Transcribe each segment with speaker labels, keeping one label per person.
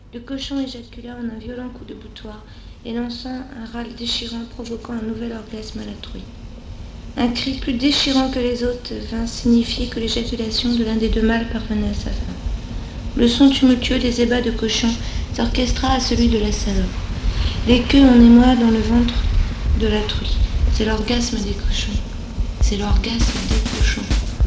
Speaker 1: Le cochon éjacula en un violent coup de boutoir et lançant un râle déchirant provoquant un nouvel orgasme à la truie. Un cri plus déchirant que les autres vint signifier que l'éjaculation de l'un des deux mâles parvenait à sa fin. Le son tumultueux des ébats de cochon s'orchestra à celui de la salope. Les queues en émoi dans le ventre de la truie. C'est l'orgasme des cochons. C'est l'orgasme des cochons.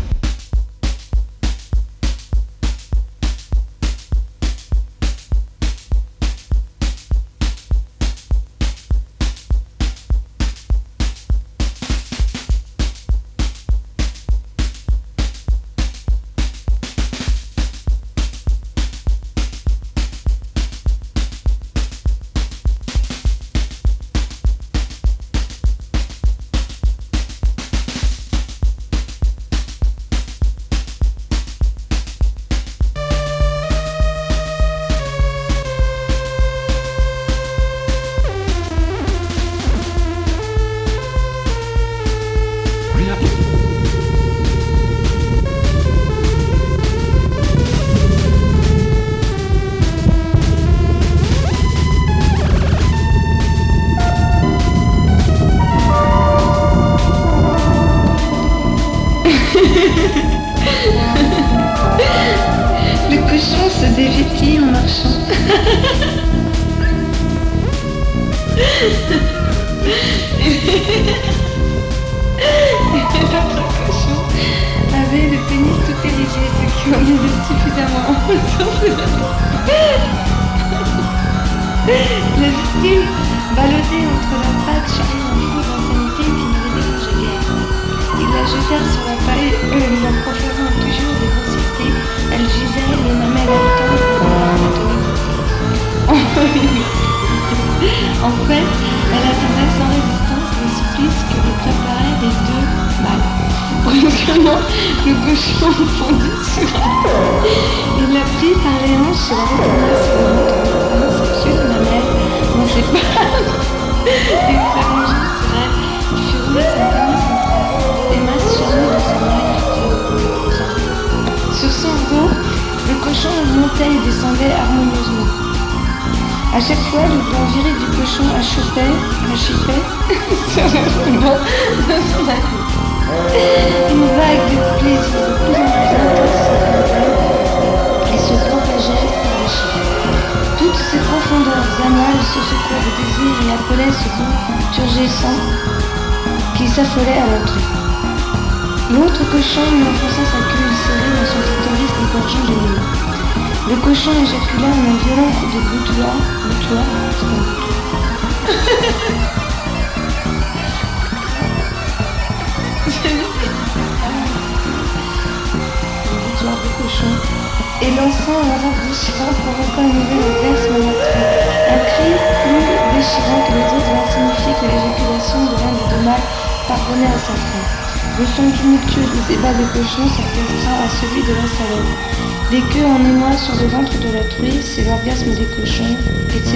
Speaker 1: Le cochon se dévêtit en marchant. Et l'autre cochon avait le pénis tout érigé, ce qui en disait suffisamment La victime, ballottée entre leurs pattes, charriait un flot d'insanité qui ne les dérangeait guère. Ils la jetèrent sur la paille, lui en proférant toujours des grossièretés. Elle gisait, les mamelles haletantes En fait, elle attendait sans résistance le supplice que lui préparaient les deux mâles. Brusquement, le cochon fondit sur elle. Il la prit par les hanches et la retourna sur le ventre en prenant ses petites mamelles dans ses pattes et s'allongeant sur elle. Il fit rouler son pénis entre les masses charnues de son oreille. Sur son dos, le cochon montait et descendait harmonieusement. À chaque fois, le blanc viril du cochon achippait sur le ruban de son aile. Une vague de plaisir de plus en plus intense et se propageait par les chiffres. Toutes ces profondeurs anales se secouaient de désir et appelaient ce goût turgescent qui s'affolait à la truie. L'autre cochon lui enfonça sa queue serrée dans son clitoris dégorgeant de l'eau. Le cochon éjacula en un violent coup de boutoir, de cochon, et lançant un râle déchirant provoquant un nouvel orgasme à la truie. Un cri plus déchirant que les autres vint signifier que l'éjaculation de l'un des deux mâles parvenait à sa fin. Le son tumultueux des ébats de cochon s'orchestra à celui de la salope. Les queues en émoi sur le ventre de la truie, c'est l'orgasme des cochons, etc.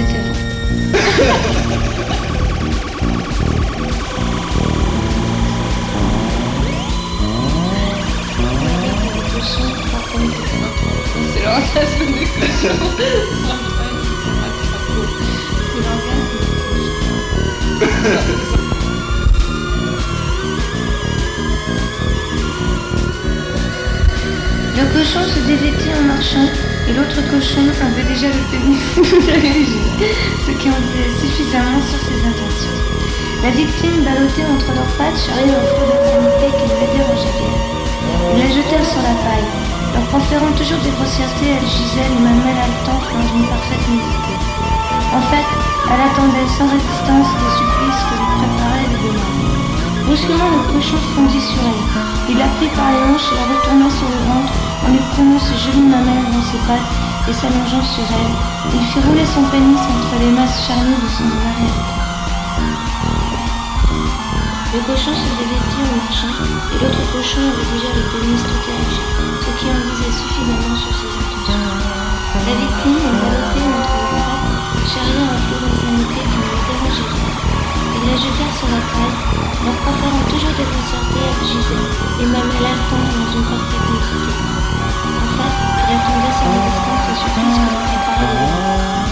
Speaker 1: C'est l'orgasme des cochons. Le cochon se dévêtit en marchant et l'autre cochon avait déjà le pénis érigé, ce qui en disait suffisamment sur ses intentions. La victime, ballottée entre leurs pattes, charriait un flot d'insanité qui ne les dérangeait guère. Ils la jetèrent sur la paille. Leur proférant toujours des grossièretés, elle gisait les mamelles haletantes dans une parfaite nudité. En fait, elle attendait sans résistance les supplices que lui préparaient les deux mâles. Brusquement, le cochon fondit sur elle. Il la prit par les hanches et la retourna sur le ventre en lui prenant ses jolies mamelles dans ses pattes et s'allongeant sur elle. Il fit rouler son pénis entre les masses charnues de son oreille. Le cochon se dévêtit en marchant et l'autre cochon avait déjà le pénis tout érigé, ce qui en disait suffisamment sur ses intentions. La victime, ballottée entre les pattes, charriait un flot d'insanité qui ne lui dérangeait rien. Ils la jetèrent sur la paille, leur préférant toujours des concertés, elle gisait, les mamelles haletantes dans une parfaite nudité. En fait, elle attendait sa résistance au supplice que lui préparait les deux.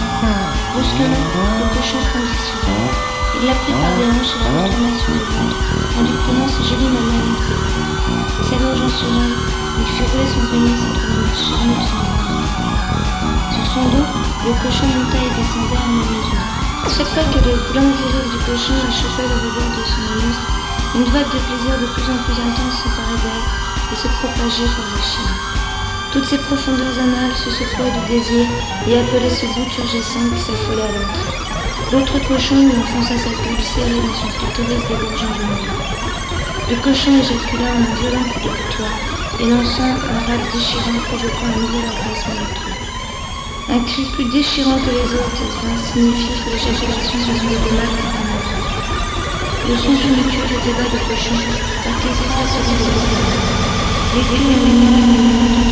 Speaker 1: Brusquement, le cochon fondit sur elle. Il l'a pris par des hanches et la retourna sur le ventre, en lui prenant ses jolies mamelles. S'allongeant sur elle, il fit rouler son pénis entre les mèches charnues de son ventre. Sur son dos, le cochon monta et descendait à ma mesure. Chaque fois que les glandes viriles du cochon achevaient le rebord de son anus, une vague de plaisir de plus en plus intense s'emparait d'elle et se propageait par les chaînes. Toutes ces profondeurs anales se secouaient du désir et appelaient ce bout turgescent qui s'affolait à l'autre. L'autre cochon lui enfonça sa queue serrée dans son clitoris dégorgeant du monde. Le cochon éjacula en un violent coup de couteau, et lançant un râle déchirant provoquant un nouvel orgasme de tout. Un cri plus déchirant que les autres signifiait que l'éjaculation se faisait de mal à un autre. Le son tumultueux des débats de cochon partait effacer les oreilles. Les cris